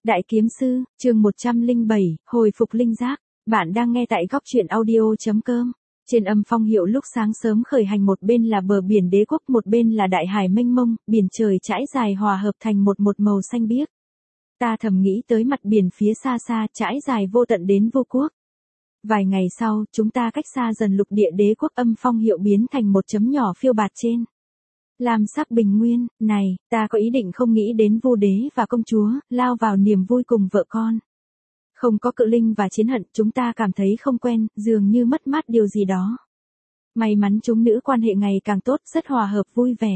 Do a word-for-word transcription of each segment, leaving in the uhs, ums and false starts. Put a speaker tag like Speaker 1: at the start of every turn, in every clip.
Speaker 1: Đại kiếm sư, chương một trăm lẻ bảy, hồi phục linh giác. Bạn đang nghe tại góc truyện audio.com. Trên âm phong hiệu lúc sáng sớm khởi hành, một bên là bờ biển đế quốc, một bên là đại hải mênh mông, biển trời trải dài hòa hợp thành một một màu xanh biếc. Ta thầm nghĩ tới mặt biển phía xa xa trải dài vô tận đến vô quốc. Vài ngày sau, chúng ta cách xa dần lục địa đế quốc, âm phong hiệu biến thành một chấm nhỏ phiêu bạt trên lam sắc bình nguyên. Này, ta có ý định không nghĩ đến vua đế và công chúa, lao vào niềm vui cùng vợ con. Không có cự linh và chiến hận, chúng ta cảm thấy không quen, dường như mất mát điều gì đó. May mắn chúng nữ quan hệ ngày càng tốt, rất hòa hợp vui vẻ.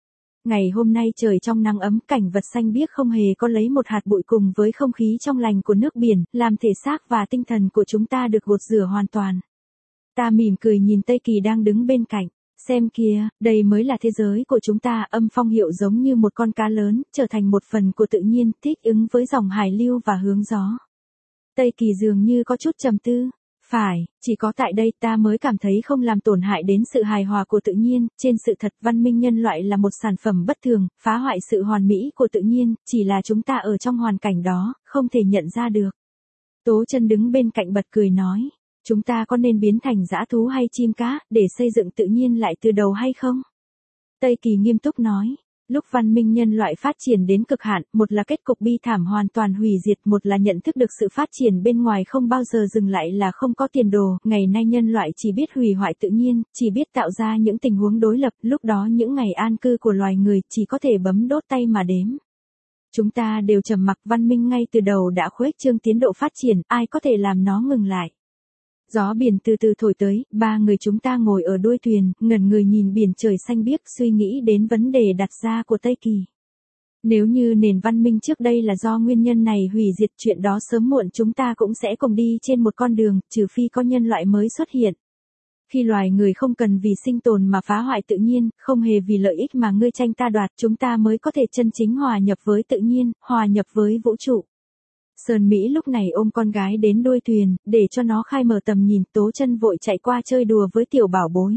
Speaker 1: Ngày hôm nay trời trong nắng ấm, cảnh vật xanh biếc không hề có lấy một hạt bụi, cùng với không khí trong lành của nước biển, làm thể xác và tinh thần của chúng ta được gột rửa hoàn toàn. Ta mỉm cười nhìn Tây Kỳ đang đứng bên cạnh. Xem kìa, đây mới là thế giới của chúng ta. Âm phong hiệu giống như một con cá lớn, trở thành một phần của tự nhiên, thích ứng với dòng hải lưu và hướng gió. Tây Kỳ dường như có chút trầm tư. Phải, chỉ có tại đây ta mới cảm thấy không làm tổn hại đến sự hài hòa của tự nhiên. Trên sự thật, văn minh nhân loại là một sản phẩm bất thường, phá hoại sự hoàn mỹ của tự nhiên, chỉ là chúng ta ở trong hoàn cảnh đó, không thể nhận ra được. Tố Chân đứng bên cạnh bật cười nói. Chúng ta có nên biến thành dã thú hay chim cá, để xây dựng tự nhiên lại từ đầu hay không? Tây Kỳ nghiêm túc nói. Lúc văn minh nhân loại phát triển đến cực hạn, một là kết cục bi thảm hoàn toàn hủy diệt, một là nhận thức được sự phát triển bên ngoài không bao giờ dừng lại là không có tiền đồ. Ngày nay nhân loại chỉ biết hủy hoại tự nhiên, chỉ biết tạo ra những tình huống đối lập, lúc đó những ngày an cư của loài người chỉ có thể bấm đốt tay mà đếm. Chúng ta đều trầm mặc, văn minh ngay từ đầu đã khuếch trương tiến độ phát triển, ai có thể làm nó ngừng lại. Gió biển từ từ thổi tới, ba người chúng ta ngồi ở đuôi thuyền, ngẩn người nhìn biển trời xanh biếc, suy nghĩ đến vấn đề đặt ra của Tây Kỳ. Nếu như nền văn minh trước đây là do nguyên nhân này hủy diệt, chuyện đó sớm muộn chúng ta cũng sẽ cùng đi trên một con đường, trừ phi có nhân loại mới xuất hiện. Khi loài người không cần vì sinh tồn mà phá hoại tự nhiên, không hề vì lợi ích mà ngươi tranh ta đoạt, chúng ta mới có thể chân chính hòa nhập với tự nhiên, hòa nhập với vũ trụ. Sơn Mỹ lúc này ôm con gái đến đuôi thuyền, để cho nó khai mở tầm nhìn. Tố Chân vội chạy qua chơi đùa với tiểu bảo bối.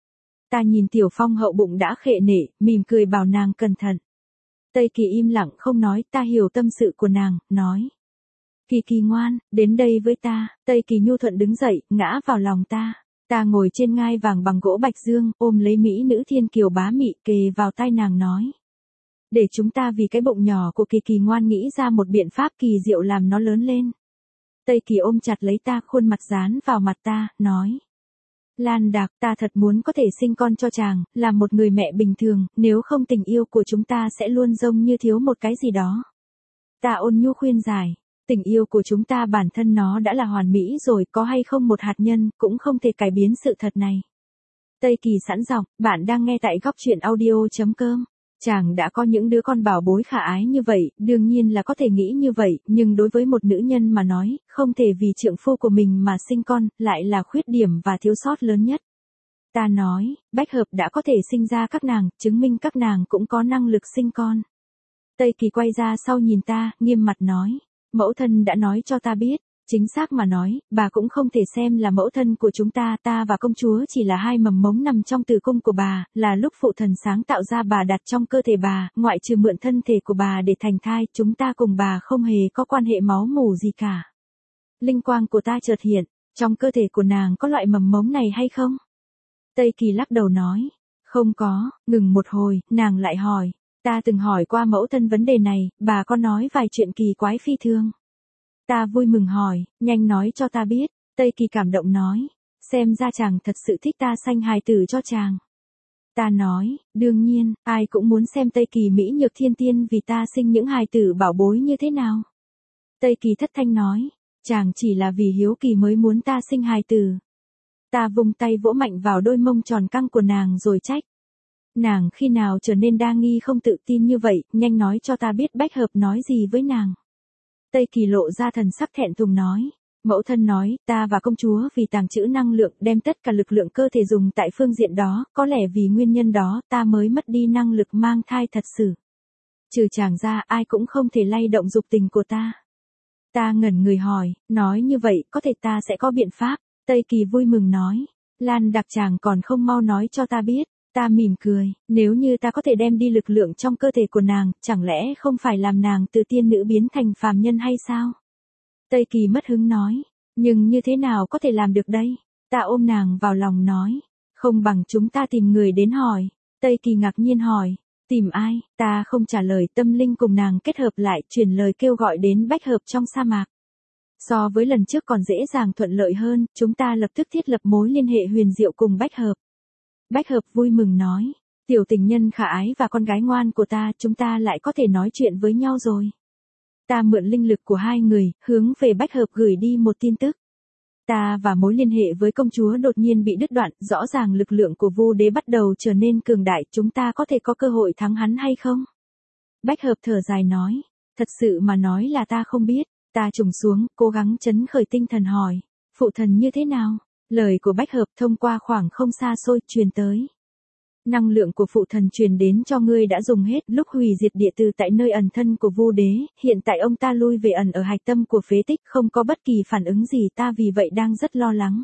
Speaker 1: Ta nhìn Tiểu Phong hậu bụng đã khệ nể, mỉm cười bảo nàng cẩn thận. Tây Kỳ im lặng không nói, ta hiểu tâm sự của nàng, nói. Kỳ Kỳ ngoan, đến đây với ta. Tây Kỳ nhu thuận đứng dậy, ngã vào lòng ta. Ta ngồi trên ngai vàng bằng gỗ bạch dương, ôm lấy mỹ nữ thiên kiều bá mị, kề vào tai nàng nói. Để chúng ta vì cái bụng nhỏ của Kỳ Kỳ ngoan nghĩ ra một biện pháp kỳ diệu làm nó lớn lên. Tây Kỳ ôm chặt lấy ta, khuôn mặt dán vào mặt ta, nói. Lan Đạc, ta thật muốn có thể sinh con cho chàng, làm một người mẹ bình thường, nếu không tình yêu của chúng ta sẽ luôn giống như thiếu một cái gì đó. Ta ôn nhu khuyên giải, tình yêu của chúng ta bản thân nó đã là hoàn mỹ rồi, có hay không một hạt nhân, cũng không thể cải biến sự thật này. Tây Kỳ sẵn giọng, bạn đang nghe tại góc truyện audio.com. Chàng đã có những đứa con bảo bối khả ái như vậy, đương nhiên là có thể nghĩ như vậy, nhưng đối với một nữ nhân mà nói, không thể vì trượng phu của mình mà sinh con, lại là khuyết điểm và thiếu sót lớn nhất. Ta nói, bách hợp đã có thể sinh ra các nàng, chứng minh các nàng cũng có năng lực sinh con. Tây Kỳ quay ra sau nhìn ta, nghiêm mặt nói, mẫu thân đã nói cho ta biết. Chính xác mà nói, bà cũng không thể xem là mẫu thân của chúng ta, ta và công chúa chỉ là hai mầm mống nằm trong tử cung của bà, là lúc phụ thần sáng tạo ra bà đặt trong cơ thể bà, ngoại trừ mượn thân thể của bà để thành thai, chúng ta cùng bà không hề có quan hệ máu mủ gì cả. Linh quang của ta chợt hiện, trong cơ thể của nàng có loại mầm mống này hay không? Tây Kỳ lắc đầu nói, không có. Ngừng một hồi, nàng lại hỏi, ta từng hỏi qua mẫu thân vấn đề này, bà có nói vài chuyện kỳ quái phi thường. Ta vui mừng hỏi, nhanh nói cho ta biết. Tây Kỳ cảm động nói, xem ra chàng thật sự thích ta sanh hài tử cho chàng. Ta nói, đương nhiên, ai cũng muốn xem Tây Kỳ mỹ nhược thiên tiên vì ta sinh những hài tử bảo bối như thế nào. Tây Kỳ thất thanh nói, chàng chỉ là vì hiếu kỳ mới muốn ta sinh hài tử. Ta vung tay vỗ mạnh vào đôi mông tròn căng của nàng rồi trách. Nàng khi nào trở nên đa nghi không tự tin như vậy, nhanh nói cho ta biết bách hợp nói gì với nàng. Tây Kỳ lộ ra thần sắc thẹn thùng nói, mẫu thân nói, ta và công chúa vì tàng trữ năng lượng, đem tất cả lực lượng cơ thể dùng tại phương diện đó, có lẽ vì nguyên nhân đó, ta mới mất đi năng lực mang thai thật sự. Trừ chàng ra, ai cũng không thể lay động dục tình của ta. Ta ngẩn người hỏi, nói như vậy, có thể ta sẽ có biện pháp. Tây Kỳ vui mừng nói, Lan Đạc chàng còn không mau nói cho ta biết. Ta mỉm cười, nếu như ta có thể đem đi lực lượng trong cơ thể của nàng, chẳng lẽ không phải làm nàng từ tiên nữ biến thành phàm nhân hay sao? Tây Kỳ mất hứng nói, nhưng như thế nào có thể làm được đây? Ta ôm nàng vào lòng nói, không bằng chúng ta tìm người đến hỏi. Tây Kỳ ngạc nhiên hỏi, tìm ai? Ta không trả lời, tâm linh cùng nàng kết hợp lại, truyền lời kêu gọi đến bách hợp trong sa mạc. So với lần trước còn dễ dàng thuận lợi hơn, chúng ta lập tức thiết lập mối liên hệ huyền diệu cùng bách hợp. Bách hợp vui mừng nói, tiểu tình nhân khả ái và con gái ngoan của ta, chúng ta lại có thể nói chuyện với nhau rồi. Ta mượn linh lực của hai người, hướng về bách hợp gửi đi một tin tức. Ta và mối liên hệ với công chúa đột nhiên bị đứt đoạn, rõ ràng lực lượng của Vu Đế bắt đầu trở nên cường đại, chúng ta có thể có cơ hội thắng hắn hay không? Bách hợp thở dài nói, thật sự mà nói là ta không biết. Ta trùng xuống, cố gắng trấn khởi tinh thần hỏi, phụ thần như thế nào? Lời của bách hợp thông qua khoảng không xa xôi truyền tới. Năng lượng của phụ thần truyền đến cho ngươi đã dùng hết lúc hủy diệt địa từ tại nơi ẩn thân của Vu Đế, hiện tại ông ta lui về ẩn ở hạch tâm của phế tích, không có bất kỳ phản ứng gì, ta vì vậy đang rất lo lắng.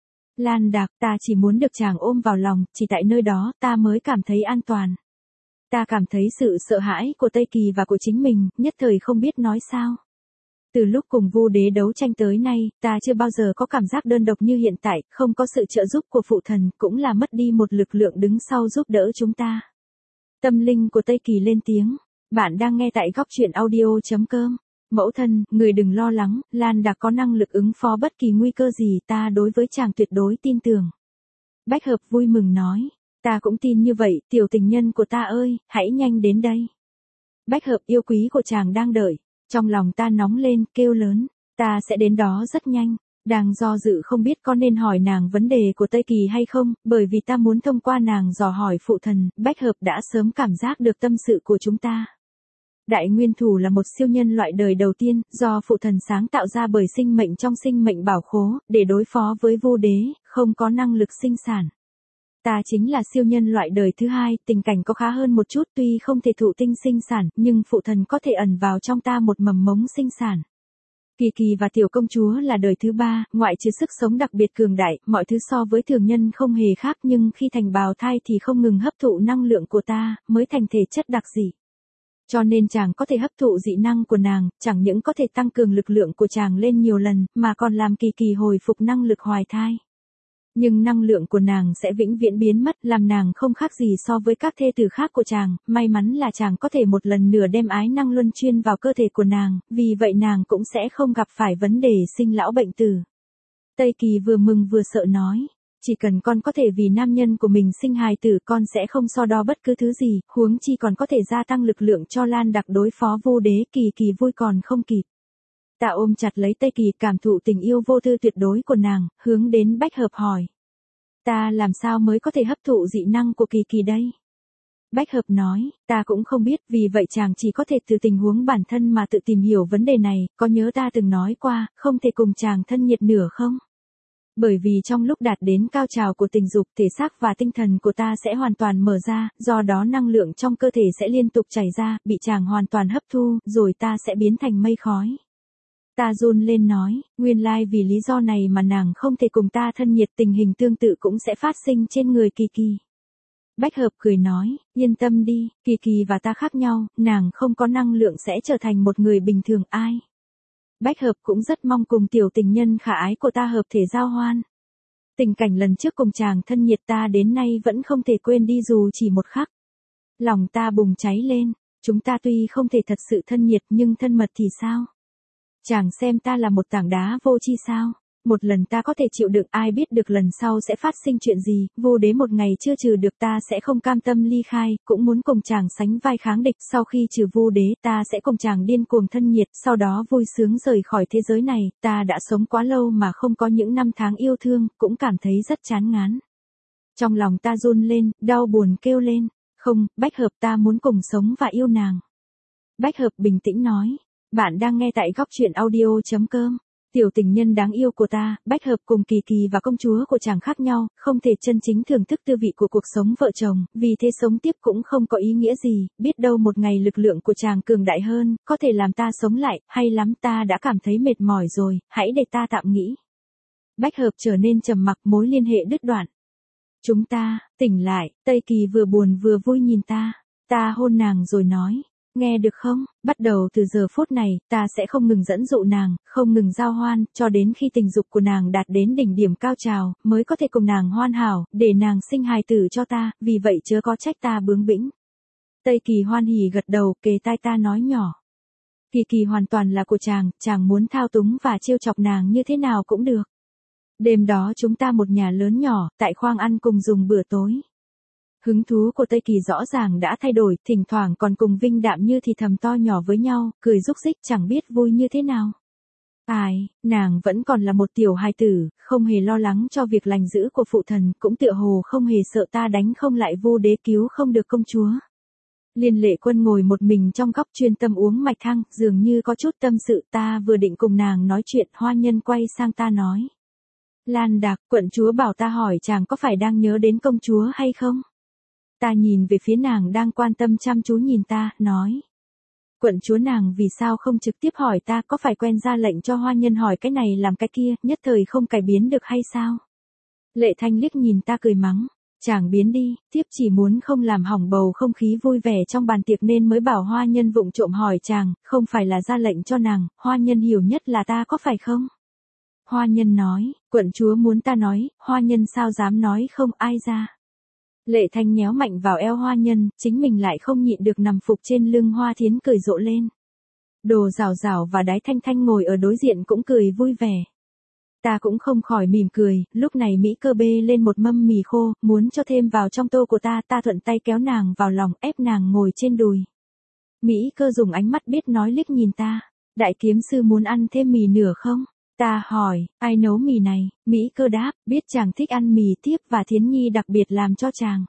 Speaker 1: Lan Đạc, ta chỉ muốn được chàng ôm vào lòng, chỉ tại nơi đó ta mới cảm thấy an toàn. Ta cảm thấy sự sợ hãi của Tây Kỳ và của chính mình, nhất thời không biết nói sao. Từ lúc cùng Vu Đế đấu tranh tới nay, ta chưa bao giờ có cảm giác đơn độc như hiện tại, không có sự trợ giúp của phụ thần, cũng là mất đi một lực lượng đứng sau giúp đỡ chúng ta. Tâm linh của Tây Kỳ lên tiếng, bạn đang nghe tại góc truyện audio chấm com. Mẫu thân, người đừng lo lắng, Lan Đạc có năng lực ứng phó bất kỳ nguy cơ gì, ta đối với chàng tuyệt đối tin tưởng. Bách hợp vui mừng nói, ta cũng tin như vậy, tiểu tình nhân của ta ơi, hãy nhanh đến đây. Bách hợp yêu quý của chàng đang đợi. Trong lòng ta nóng lên, kêu lớn, ta sẽ đến đó rất nhanh. Đang do dự không biết có nên hỏi nàng vấn đề của Tây Kỳ hay không, bởi vì ta muốn thông qua nàng dò hỏi phụ thần, bách hợp đã sớm cảm giác được tâm sự của chúng ta. Đại nguyên thủ là một siêu nhân loại đời đầu tiên, do phụ thần sáng tạo ra bởi sinh mệnh trong sinh mệnh bảo khố, để đối phó với Vu Đế, không có năng lực sinh sản. Ta chính là siêu nhân loại đời thứ hai, tình cảnh có khá hơn một chút, tuy không thể thụ tinh sinh sản, nhưng phụ thần có thể ẩn vào trong ta một mầm mống sinh sản. Kỳ Kỳ và tiểu công chúa là đời thứ ba, ngoại trừ sức sống đặc biệt cường đại, mọi thứ so với thường nhân không hề khác, nhưng khi thành bào thai thì không ngừng hấp thụ năng lượng của ta, mới thành thể chất đặc dị. Cho nên chàng có thể hấp thụ dị năng của nàng, chẳng những có thể tăng cường lực lượng của chàng lên nhiều lần, mà còn làm Kỳ Kỳ hồi phục năng lực hoài thai. Nhưng năng lượng của nàng sẽ vĩnh viễn biến mất, làm nàng không khác gì so với các thê tử khác của chàng, may mắn là chàng có thể một lần nửa đem ái năng luân chuyên vào cơ thể của nàng, vì vậy nàng cũng sẽ không gặp phải vấn đề sinh lão bệnh tử. Tây Kỳ vừa mừng vừa sợ nói, chỉ cần con có thể vì nam nhân của mình sinh hài tử, con sẽ không so đo bất cứ thứ gì, huống chi còn có thể gia tăng lực lượng cho Lan Đạc đối phó Vu Đế. Kỳ Kỳ vui còn không kịp. Ta ôm chặt lấy Tây Kỳ, cảm thụ tình yêu vô tư tuyệt đối của nàng, hướng đến bách hợp hỏi. Ta làm sao mới có thể hấp thụ dị năng của Kỳ Kỳ đây? Bách hợp nói, ta cũng không biết, vì vậy chàng chỉ có thể từ tình huống bản thân mà tự tìm hiểu vấn đề này, có nhớ ta từng nói qua, không thể cùng chàng thân nhiệt nửa không? Bởi vì trong lúc đạt đến cao trào của tình dục, thể xác và tinh thần của ta sẽ hoàn toàn mở ra, do đó năng lượng trong cơ thể sẽ liên tục chảy ra, bị chàng hoàn toàn hấp thu, rồi ta sẽ biến thành mây khói. Ta run lên nói, nguyên lai vì lý do này mà nàng không thể cùng ta thân nhiệt, tình hình tương tự cũng sẽ phát sinh trên người Kỳ Kỳ. Bách hợp cười nói, yên tâm đi, Kỳ Kỳ và ta khác nhau, nàng không có năng lượng sẽ trở thành một người bình thường ai. Bách hợp cũng rất mong cùng tiểu tình nhân khả ái của ta hợp thể giao hoan. Tình cảnh lần trước cùng chàng thân nhiệt ta đến nay vẫn không thể quên đi dù chỉ một khắc. Lòng ta bùng cháy lên, chúng ta tuy không thể thật sự thân nhiệt nhưng thân mật thì sao? Chàng xem ta là một tảng đá vô tri sao? Một lần ta có thể chịu đựng, ai biết được lần sau sẽ phát sinh chuyện gì, Vu Đế một ngày chưa trừ được ta sẽ không cam tâm ly khai, cũng muốn cùng chàng sánh vai kháng địch, sau khi trừ Vu Đế ta sẽ cùng chàng điên cuồng thân nhiệt, sau đó vui sướng rời khỏi thế giới này, ta đã sống quá lâu mà không có những năm tháng yêu thương, cũng cảm thấy rất chán ngán. Trong lòng ta run lên, đau buồn kêu lên, không, bách hợp ta muốn cùng sống và yêu nàng. Bách hợp bình tĩnh nói, bạn đang nghe tại góc truyện audio chấm com. Tiểu tình nhân đáng yêu của ta, bách hợp cùng Kỳ Kỳ và công chúa của chàng khác nhau, không thể chân chính thưởng thức tư vị của cuộc sống vợ chồng, vì thế sống tiếp cũng không có ý nghĩa gì, biết đâu một ngày lực lượng của chàng cường đại hơn, có thể làm ta sống lại, hay lắm, ta đã cảm thấy mệt mỏi rồi, hãy để ta tạm nghĩ. Bách hợp trở nên trầm mặc, mối liên hệ đứt đoạn. Chúng ta, tỉnh lại, Tây Kỳ vừa buồn vừa vui nhìn ta. Ta hôn nàng rồi nói. Nghe được không, bắt đầu từ giờ phút này, ta sẽ không ngừng dẫn dụ nàng, không ngừng giao hoan, cho đến khi tình dục của nàng đạt đến đỉnh điểm cao trào, mới có thể cùng nàng hoan hảo, để nàng sinh hài tử cho ta, vì vậy chớ có trách ta bướng bĩnh. Tây Kỳ hoan hỉ gật đầu, kề tai ta nói nhỏ. Kỳ Kỳ hoàn toàn là của chàng, chàng muốn thao túng và trêu chọc nàng như thế nào cũng được. Đêm đó chúng ta một nhà lớn nhỏ, tại khoang ăn cùng dùng bữa tối. Hứng thú của Tây Kỳ rõ ràng đã thay đổi, thỉnh thoảng còn cùng Vinh Đạm Như thì thầm to nhỏ với nhau, cười rúc rích chẳng biết vui như thế nào. Ai, nàng vẫn còn là một tiểu hài tử, không hề lo lắng cho việc lành dữ của phụ thần, cũng tựa hồ không hề sợ ta đánh không lại Vu Đế cứu không được công chúa. Liên Lệ Quân ngồi một mình trong góc chuyên tâm uống mạch thang, dường như có chút tâm sự. Ta vừa định cùng nàng nói chuyện, Hoa Nhân quay sang ta nói. Lan Đạc, quận chúa bảo ta hỏi chàng có phải đang nhớ đến công chúa hay không? Ta nhìn về phía nàng đang quan tâm chăm chú nhìn ta, nói. Quận chúa nàng vì sao không trực tiếp hỏi ta có phải quen ra lệnh cho Hoa Nhân hỏi cái này làm cái kia, nhất thời không cải biến được hay sao? Lệ Thanh liếc nhìn ta cười mắng. Chàng biến đi, tiếp chỉ muốn không làm hỏng bầu không khí vui vẻ trong bàn tiệc nên mới bảo Hoa Nhân vụng trộm hỏi chàng, không phải là ra lệnh cho nàng, Hoa Nhân hiểu nhất là ta có phải không? Hoa Nhân nói, quận chúa muốn ta nói, Hoa Nhân sao dám nói không ai ra. Lệ Thanh nhéo mạnh vào eo Hoa Nhân, chính mình lại không nhịn được nằm phục trên lưng Hoa Thiến cười rộ lên. Đồ Rào Rào và Đái Thanh Thanh ngồi ở đối diện cũng cười vui vẻ. Ta cũng không khỏi mỉm cười, lúc này Mỹ Cơ bê lên một mâm mì khô, muốn cho thêm vào trong tô của ta, ta thuận tay kéo nàng vào lòng, ép nàng ngồi trên đùi. Mỹ Cơ dùng ánh mắt biết nói liếc nhìn ta, đại kiếm sư muốn ăn thêm mì nửa không? Ta hỏi, ai nấu mì này? Mỹ Cơ đáp, biết chàng thích ăn mì tiếp và Thiến Nhi đặc biệt làm cho chàng.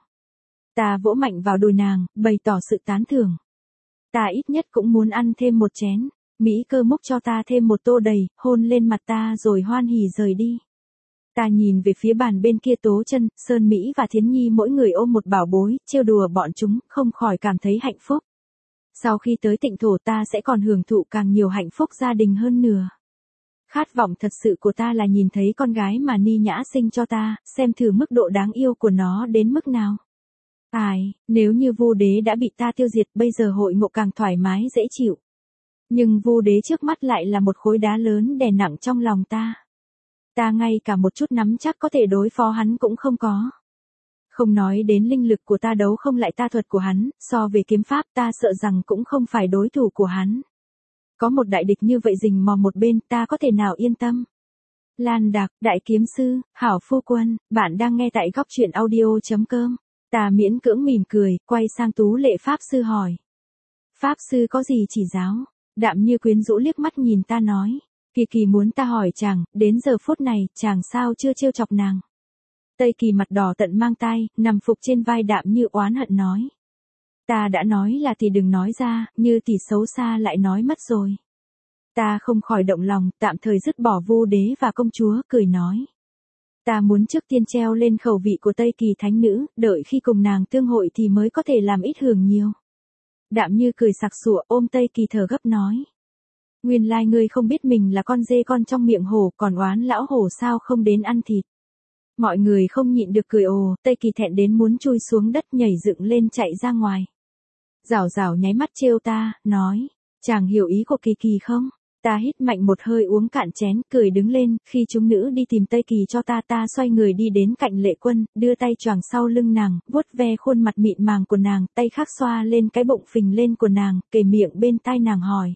Speaker 1: Ta vỗ mạnh vào đùi nàng, bày tỏ sự tán thưởng. Ta ít nhất cũng muốn ăn thêm một chén. Mỹ Cơ múc cho ta thêm một tô đầy, hôn lên mặt ta rồi hoan hỉ rời đi. Ta nhìn về phía bàn bên kia Tố Chân, Sơn Mỹ và Thiến Nhi mỗi người ôm một bảo bối, trêu đùa bọn chúng, không khỏi cảm thấy hạnh phúc. Sau khi tới Tịnh Thổ ta sẽ còn hưởng thụ càng nhiều hạnh phúc gia đình hơn nữa. Khát vọng thật sự của ta là nhìn thấy con gái mà Ni Nhã sinh cho ta, xem thử mức độ đáng yêu của nó đến mức nào. Ai, nếu như Vu Đế đã bị ta tiêu diệt, bây giờ hội ngộ càng thoải mái dễ chịu. Nhưng Vu Đế trước mắt lại là một khối đá lớn đè nặng trong lòng ta. Ta ngay cả một chút nắm chắc có thể đối phó hắn cũng không có. Không nói đến linh lực của ta đấu không lại ta thuật của hắn, so về kiếm pháp ta sợ rằng cũng không phải đối thủ của hắn. Có một đại địch như vậy rình mò một bên, ta có thể nào yên tâm. Lan Đạc, đại kiếm sư, hảo phu quân, bạn đang nghe tại góc truyện audio chấm com. Ta miễn cưỡng mỉm cười, quay sang Tú Lệ Pháp sư hỏi. Pháp sư có gì chỉ giáo? Đạm Như quyến rũ liếc mắt nhìn ta nói. Kỳ Kỳ muốn ta hỏi chàng, đến giờ phút này, chàng sao chưa trêu chọc nàng? Tây Kỳ mặt đỏ tận mang tai, nằm phục trên vai Đạm Như oán hận nói. Ta đã nói là thì đừng nói ra, như tỷ xấu xa lại nói mất rồi. Ta không khỏi động lòng, tạm thời dứt bỏ Vu Đế và công chúa, cười nói. Ta muốn trước tiên treo lên khẩu vị của Tây Kỳ thánh nữ, đợi khi cùng nàng tương hội thì mới có thể làm ít hưởng nhiều. Đạm Như cười sặc sụa ôm Tây Kỳ thở gấp nói. Nguyên lai ngươi không biết mình là con dê con trong miệng hổ, còn oán lão hổ sao không đến ăn thịt. Mọi người không nhịn được cười ồ, Tây Kỳ thẹn đến muốn chui xuống đất nhảy dựng lên chạy ra ngoài. Rào Rào nháy mắt trêu ta, nói, chàng hiểu ý của Kỳ Kỳ không? Ta hít mạnh một hơi uống cạn chén, cười đứng lên, khi chúng nữ đi tìm Tây Kỳ cho ta ta xoay người đi đến cạnh Lệ Quân, đưa tay choàng sau lưng nàng, vuốt ve khuôn mặt mịn màng của nàng, tay khác xoa lên cái bụng phình lên của nàng, kề miệng bên tai nàng hỏi.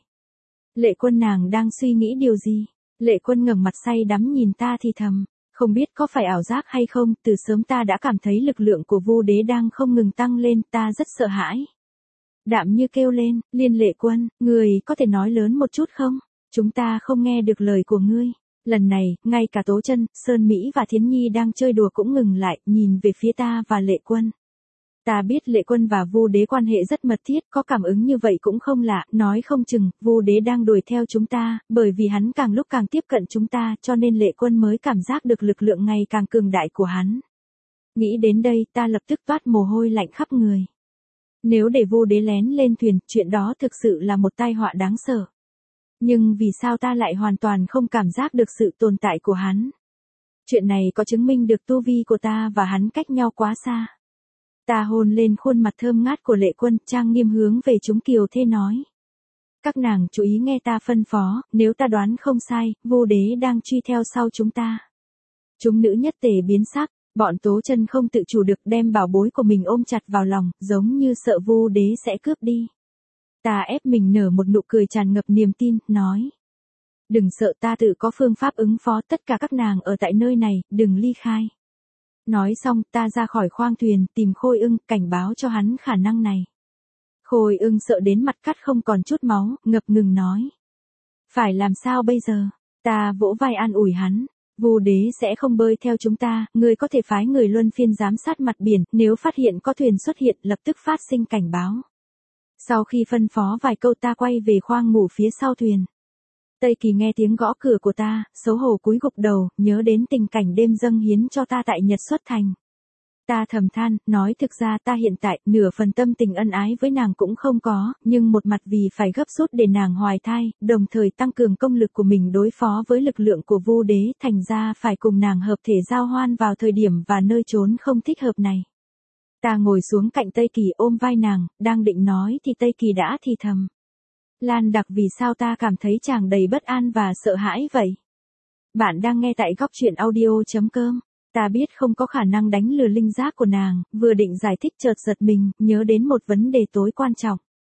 Speaker 1: Lệ Quân nàng đang suy nghĩ điều gì? Lệ Quân ngẩng mặt say đắm nhìn ta thì thầm, không biết có phải ảo giác hay không, từ sớm ta đã cảm thấy lực lượng của Vu Đế đang không ngừng tăng lên, ta rất sợ hãi. Đạm Như kêu lên, Liên Lệ Quân, người có thể nói lớn một chút không? Chúng ta không nghe được lời của ngươi. Lần này, ngay cả Tố Chân, Sơn Mỹ và Thiến Nhi đang chơi đùa cũng ngừng lại, nhìn về phía ta và Lệ Quân. Ta biết Lệ Quân và Vu Đế quan hệ rất mật thiết, có cảm ứng như vậy cũng không lạ, nói không chừng, Vu Đế đang đuổi theo chúng ta, bởi vì hắn càng lúc càng tiếp cận chúng ta, cho nên Lệ Quân mới cảm giác được lực lượng ngày càng cường đại của hắn. Nghĩ đến đây, ta lập tức toát mồ hôi lạnh khắp người. Nếu để Vu Đế lén lên thuyền, chuyện đó thực sự là một tai họa đáng sợ. Nhưng vì sao ta lại hoàn toàn không cảm giác được sự tồn tại của hắn? Chuyện này có chứng minh được tu vi của ta và hắn cách nhau quá xa. Ta hôn lên khuôn mặt thơm ngát của Lệ Quân, trang nghiêm hướng về chúng kiều thê nói. Các nàng chú ý nghe ta phân phó, nếu ta đoán không sai, Vu Đế đang truy theo sau chúng ta. Chúng nữ nhất tề biến sắc, bọn Tố Chân không tự chủ được đem bảo bối của mình ôm chặt vào lòng, giống như sợ Vu Đế sẽ cướp đi. Ta ép mình nở một nụ cười tràn ngập niềm tin, nói. Đừng sợ, ta tự có phương pháp ứng phó, tất cả các nàng ở tại nơi này, đừng ly khai. Nói xong, ta ra khỏi khoang thuyền, tìm Khôi Ưng, cảnh báo cho hắn khả năng này. Khôi Ưng sợ đến mặt cắt không còn chút máu, ngập ngừng nói. Phải làm sao bây giờ? Ta vỗ vai an ủi hắn. Vu Đế sẽ không bơi theo chúng ta, ngươi có thể phái người luân phiên giám sát mặt biển, nếu phát hiện có thuyền xuất hiện, lập tức phát sinh cảnh báo. Sau khi phân phó vài câu ta quay về khoang ngủ phía sau thuyền. Tây Kỳ nghe tiếng gõ cửa của ta, xấu hổ cúi gục đầu, nhớ đến tình cảnh đêm dâng hiến cho ta tại Nhật Xuất Thành. Ta thầm than, nói thực ra ta hiện tại, nửa phần tâm tình ân ái với nàng cũng không có, nhưng một mặt vì phải gấp rút để nàng hoài thai, đồng thời tăng cường công lực của mình đối phó với lực lượng của Vu Đế, thành ra phải cùng nàng hợp thể giao hoan vào thời điểm và nơi trốn không thích hợp này. Ta ngồi xuống cạnh Tây Kỳ ôm vai nàng, đang định nói thì Tây Kỳ đã thì thầm. Lan Đặc, vì sao ta cảm thấy chàng đầy bất an và sợ hãi vậy? Bạn đang nghe tại góc truyện audio.com. Ta biết không có khả năng đánh lừa linh giác của nàng, vừa định giải thích chợt giật mình, nhớ đến một vấn đề tối quan trọng.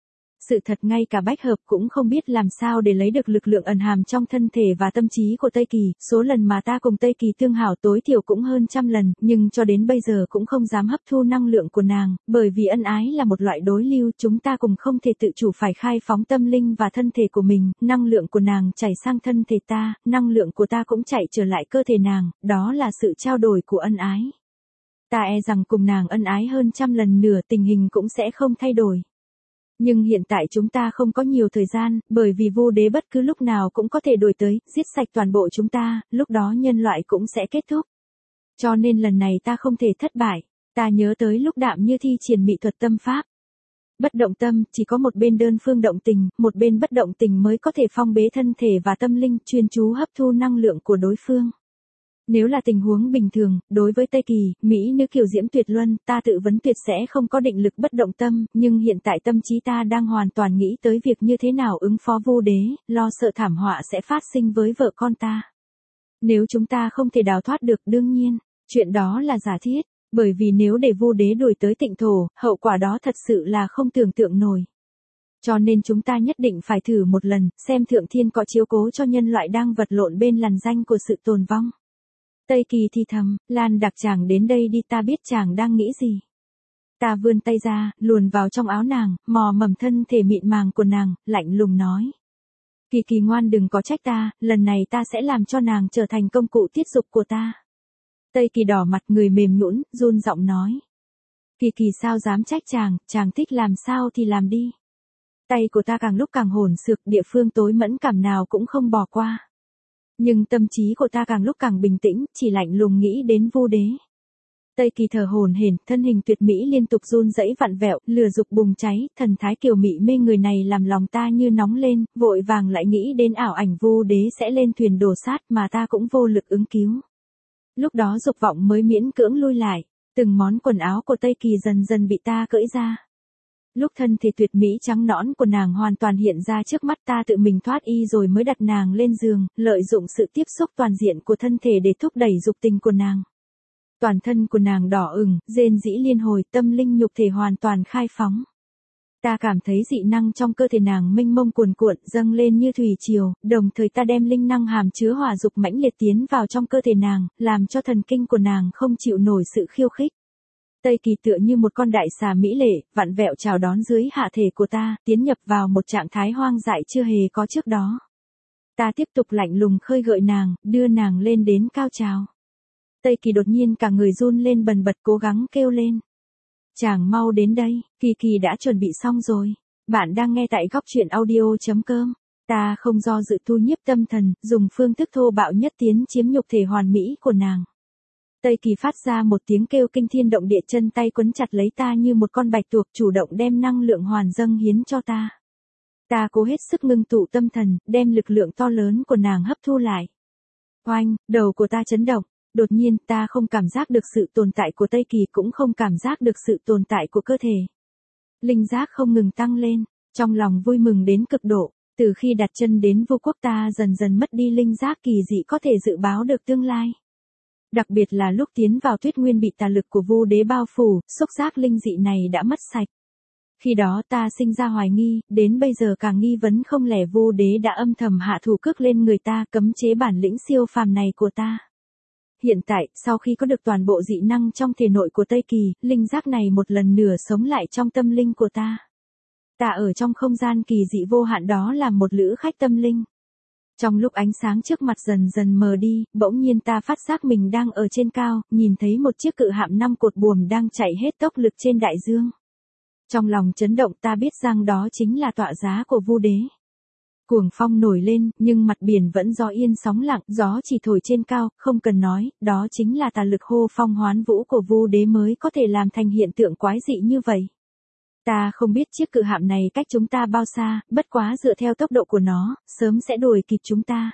Speaker 1: Sự thật ngay cả bách hợp cũng không biết làm sao để lấy được lực lượng ẩn hàm trong thân thể và tâm trí của Tây Kỳ, số lần mà ta cùng Tây Kỳ tương hảo tối thiểu cũng hơn trăm lần, nhưng cho đến bây giờ cũng không dám hấp thu năng lượng của nàng, bởi vì ân ái là một loại đối lưu, chúng ta cùng không thể tự chủ phải khai phóng tâm linh và thân thể của mình, năng lượng của nàng chảy sang thân thể ta, năng lượng của ta cũng chạy trở lại cơ thể nàng, đó là sự trao đổi của ân ái. Ta e rằng cùng nàng ân ái hơn trăm lần nửa tình hình cũng sẽ không thay đổi. Nhưng hiện tại chúng ta không có nhiều thời gian, bởi vì Vu Đế bất cứ lúc nào cũng có thể đuổi tới, giết sạch toàn bộ chúng ta, lúc đó nhân loại cũng sẽ kết thúc. Cho nên lần này ta không thể thất bại, ta nhớ tới lúc Đạm Như thi triển mỹ thuật tâm pháp. Bất động tâm, chỉ có một bên đơn phương động tình, một bên bất động tình mới có thể phong bế thân thể và tâm linh, chuyên chú hấp thu năng lượng của đối phương. Nếu là tình huống bình thường, đối với Tây Kỳ, Mỹ nữ kiều diễm tuyệt luân, ta tự vấn tuyệt sẽ không có định lực bất động tâm, nhưng hiện tại tâm trí ta đang hoàn toàn nghĩ tới việc như thế nào ứng phó Vu Đế, lo sợ thảm họa sẽ phát sinh với vợ con ta. Nếu chúng ta không thể đào thoát được, đương nhiên, chuyện đó là giả thiết, bởi vì nếu để Vu Đế đuổi tới Tịnh Thổ, hậu quả đó thật sự là không tưởng tượng nổi. Cho nên chúng ta nhất định phải thử một lần, xem Thượng Thiên có chiếu cố cho nhân loại đang vật lộn bên lằn ranh của sự tồn vong. Tây Kỳ thì thầm, Lan Đặc, chàng đến đây đi, ta biết chàng đang nghĩ gì. Ta vươn tay ra, luồn vào trong áo nàng, mò mầm thân thể mịn màng của nàng, lạnh lùng nói. Kỳ Kỳ ngoan, đừng có trách ta, lần này ta sẽ làm cho nàng trở thành công cụ tiết dục của ta. Tây Kỳ đỏ mặt, người mềm nhũn, run giọng nói. Kỳ Kỳ sao dám trách chàng, chàng thích làm sao thì làm đi. Tay của ta càng lúc càng hỗn xược, địa phương tối mẫn cảm nào cũng không bỏ qua. Nhưng tâm trí của ta càng lúc càng bình tĩnh, chỉ lạnh lùng nghĩ đến Vu Đế. Tây Kỳ thở hổn hển, thân hình tuyệt mỹ liên tục run rẩy vặn vẹo, lửa dục bùng cháy, thần thái kiều mị mê người này làm lòng ta như nóng lên, vội vàng lại nghĩ đến ảo ảnh Vu Đế sẽ lên thuyền đổ sát mà ta cũng vô lực ứng cứu. Lúc đó dục vọng mới miễn cưỡng lui lại, từng món quần áo của Tây Kỳ dần dần bị ta cởi ra. Lúc thân thể tuyệt mỹ trắng nõn của nàng hoàn toàn hiện ra trước mắt ta, tự mình thoát y rồi mới đặt nàng lên giường, lợi dụng sự tiếp xúc toàn diện của thân thể để thúc đẩy dục tình của nàng. Toàn thân của nàng đỏ ửng, rên rĩ liên hồi, tâm linh nhục thể hoàn toàn khai phóng. Ta cảm thấy dị năng trong cơ thể nàng mênh mông cuồn cuộn dâng lên như thủy triều, đồng thời ta đem linh năng hàm chứa hỏa dục mãnh liệt tiến vào trong cơ thể nàng, làm cho thần kinh của nàng không chịu nổi sự khiêu khích. Tây Kỳ tựa như một con đại xà mỹ lệ, vặn vẹo chào đón dưới hạ thể của ta, tiến nhập vào một trạng thái hoang dại chưa hề có trước đó. Ta tiếp tục lạnh lùng khơi gợi nàng, đưa nàng lên đến cao trào. Tây Kỳ đột nhiên cả người run lên bần bật, cố gắng kêu lên. Chàng mau đến đây, Kỳ Kỳ đã chuẩn bị xong rồi. Bạn đang nghe tại góc truyện audio.com. Ta không do dự thu nhiếp tâm thần, dùng phương thức thô bạo nhất tiến chiếm nhục thể hoàn mỹ của nàng. Tây Kỳ phát ra một tiếng kêu kinh thiên động địa, chân tay quấn chặt lấy ta như một con bạch tuộc, chủ động đem năng lượng hoàn dâng hiến cho ta. Ta cố hết sức ngưng tụ tâm thần, đem lực lượng to lớn của nàng hấp thu lại. Oanh, đầu của ta chấn động, Đột nhiên ta không cảm giác được sự tồn tại của Tây Kỳ, cũng không cảm giác được sự tồn tại của cơ thể. Linh giác không ngừng tăng lên, trong lòng vui mừng đến cực độ. Từ khi đặt chân đến Vu Quốc ta dần dần mất đi linh giác kỳ dị có thể dự báo được tương lai. Đặc biệt là lúc tiến vào Tuyết Nguyên bị tà lực của Vu Đế bao phủ, xúc giác linh dị này đã mất sạch. Khi đó ta sinh ra hoài nghi, đến bây giờ càng nghi vấn không lẽ Vu Đế đã âm thầm hạ thủ cước lên người ta, cấm chế bản lĩnh siêu phàm này của ta. Hiện tại, sau khi có được toàn bộ dị năng trong thể nội của Tây Kỳ, linh giác này một lần nữa sống lại trong tâm linh của ta. Ta ở trong không gian kỳ dị vô hạn đó là một lữ khách tâm linh. Trong lúc ánh sáng trước mặt dần dần mờ đi, bỗng nhiên ta phát giác mình đang ở trên cao, nhìn thấy một chiếc cự hạm năm cột buồm đang chạy hết tốc lực trên đại dương. Trong lòng chấn động, ta biết rằng đó chính là tọa giá của Vu Đế. Cuồng phong nổi lên, nhưng mặt biển vẫn gió yên sóng lặng, gió chỉ thổi trên cao, không cần nói, đó chính là tà lực hô phong hoán vũ của Vu Đế mới có thể làm thành hiện tượng quái dị như vậy. Ta không biết chiếc cự hạm này cách chúng ta bao xa, bất quá dựa theo tốc độ của nó, sớm sẽ đuổi kịp chúng ta.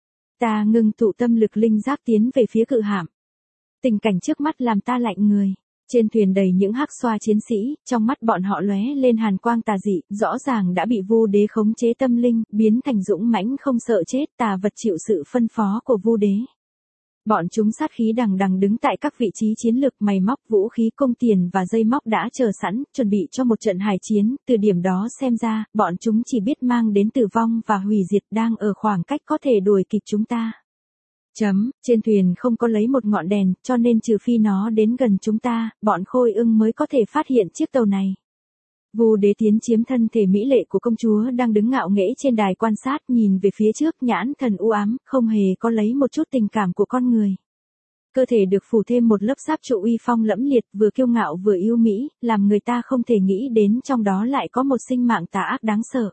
Speaker 1: Ta ngừng tụ tâm lực linh giác tiến về phía cự hạm. Tình cảnh trước mắt làm ta lạnh người. Trên thuyền đầy những hắc xoa chiến sĩ, trong mắt bọn họ lóe lên hàn quang tà dị, rõ ràng đã bị Vu Đế khống chế tâm linh, biến thành dũng mãnh không sợ chết, tà vật chịu sự phân phó của Vu Đế. Bọn chúng sát khí đằng đằng đứng tại các vị trí chiến lược, mày móc vũ khí cung tiền và dây móc đã chờ sẵn, chuẩn bị cho một trận hải chiến. Từ điểm đó xem ra, bọn chúng chỉ biết mang đến tử vong và hủy diệt, đang ở khoảng cách có thể đuổi kịp chúng ta. Chấm, trên thuyền không có lấy một ngọn đèn, cho nên trừ phi nó đến gần chúng ta, bọn Khôi Ưng mới có thể phát hiện chiếc tàu này. Vu Đế tiến chiếm thân thể mỹ lệ của công chúa đang đứng ngạo nghễ trên đài quan sát, nhìn về phía trước, nhãn thần u ám, không hề có lấy một chút tình cảm của con người. Cơ thể được phủ thêm một lớp sáp trụ uy phong lẫm liệt, vừa kiêu ngạo vừa yêu mỹ, làm người ta không thể nghĩ đến trong đó lại có một sinh mạng tà ác đáng sợ.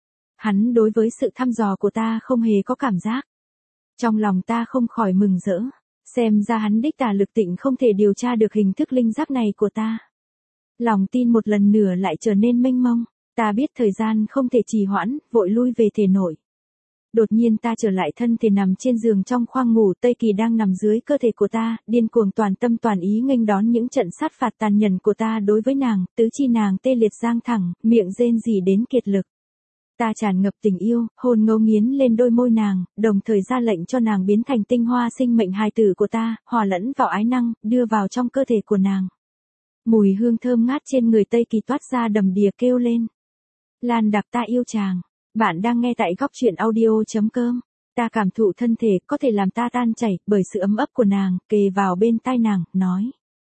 Speaker 1: Hắn đối với sự thăm dò của ta không hề có cảm giác. Trong lòng ta không khỏi mừng rỡ, xem ra hắn đích tà lực tịnh không thể điều tra được hình thức linh giác này của ta. Lòng tin một lần nữa lại trở nên mênh mông, ta biết thời gian không thể trì hoãn, vội lui về thể nội. Đột nhiên ta trở lại thân thể nằm trên giường trong khoang ngủ, Tây Kỳ đang nằm dưới cơ thể của ta, điên cuồng toàn tâm toàn ý nghênh đón những trận sát phạt tàn nhẫn của ta đối với nàng, tứ chi nàng tê liệt giang thẳng, miệng rên rỉ đến kiệt lực. Ta tràn ngập tình yêu, hôn ngấu nghiến lên đôi môi nàng, đồng thời ra lệnh cho nàng biến thành tinh hoa sinh mệnh hài tử của ta, hòa lẫn vào ái năng, đưa vào trong cơ thể của nàng. Mùi hương thơm ngát trên người Tây Kỳ toát ra đầm đìa kêu lên. Lan Đặc, ta yêu chàng. Bạn đang nghe tại góc truyện audio chấm com. Ta cảm thụ thân thể có thể làm ta tan chảy bởi sự ấm ấp của nàng, kề vào bên tai nàng, nói.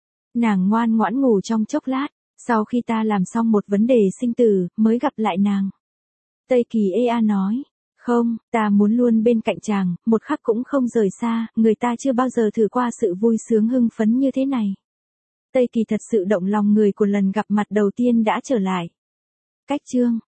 Speaker 1: Nàng ngoan ngoãn ngủ trong chốc lát, sau khi ta làm xong một vấn đề sinh tử, mới gặp lại nàng. Tây Kỳ ê a nói. Không, ta muốn luôn bên cạnh chàng, một khắc cũng không rời xa, người ta chưa bao giờ thử qua sự vui sướng hưng phấn như thế này. Tây Kỳ thật sự động lòng người của lần gặp mặt đầu tiên đã trở lại. Cách chương